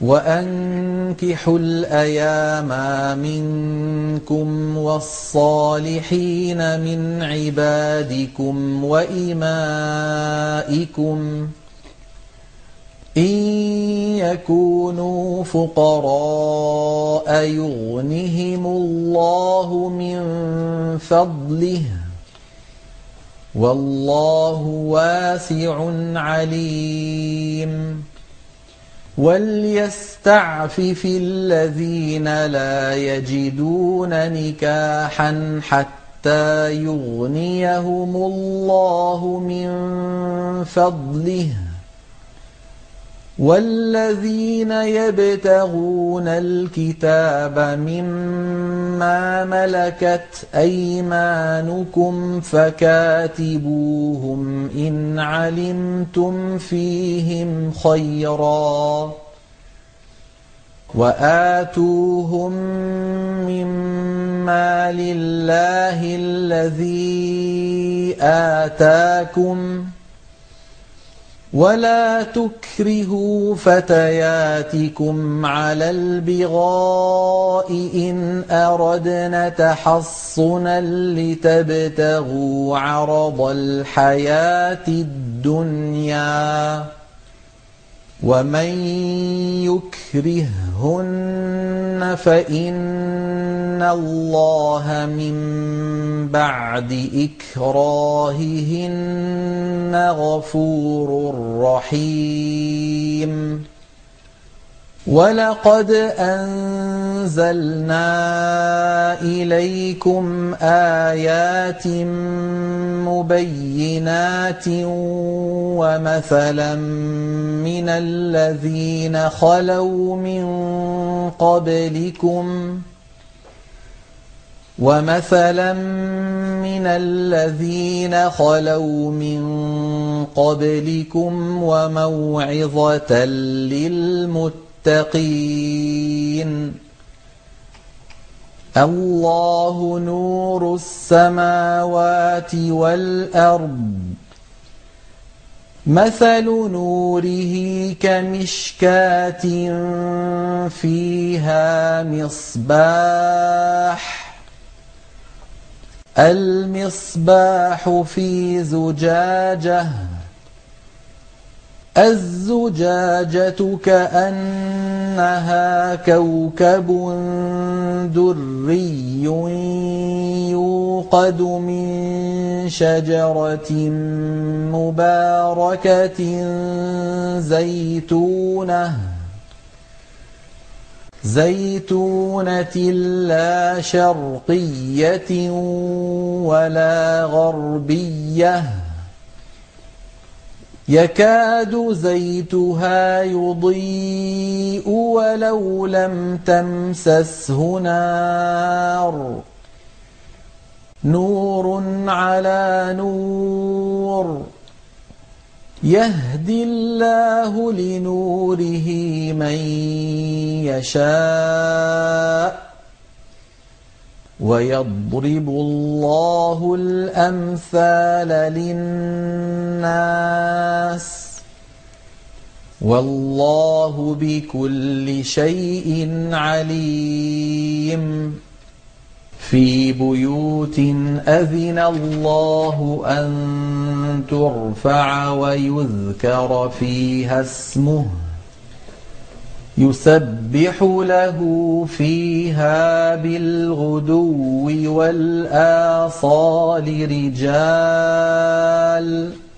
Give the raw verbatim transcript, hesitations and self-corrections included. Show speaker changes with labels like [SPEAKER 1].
[SPEAKER 1] وأنكحوا الأيام منكم والصالحين من عبادكم وإمائكم إن يكونوا فقراء يغنهم الله من فضله والله واسع عليم وليستعفف الذين لا يجدون نكاحا حتى يغنيهم الله من فضله والذين يبتغون الكتاب مما ملكت أيمانكم فكاتبوهم إن علمتم فيهم خيرا وآتوهم مما لله الذي آتاكم ولا تكرهوا فتياتكم على البغاء إن أردنا تحصنا لتبتغوا عرض الحياة الدنيا ومن يكرههن فإن الله من بعد إكراههن غفور رحيم ولقد أنزلنا إليكم آيات مبينات ومثلا من الذين خلوا من قبلكم ومثلا من الذين خلوا من قبلكم وموعظة للمتقين الله نور السماوات والأرض مثل نوره كمشكاة فيها مصباح المصباح في زجاجة الزجاجة كأنها كوكب دري يوقد من شجرة مباركة زيتونة زيتونة لا شرقية ولا غربية يكاد زيتها يضيء ولو لم تمسسه نار نور على نور يهدي الله لنوره من يشاء ويضرب الله الأمثال للناس والله بكل شيء عليم في بيوت أذن الله أن ترفع ويذكر فيها اسمه يسبح له فيها بالغدو والآصال رجال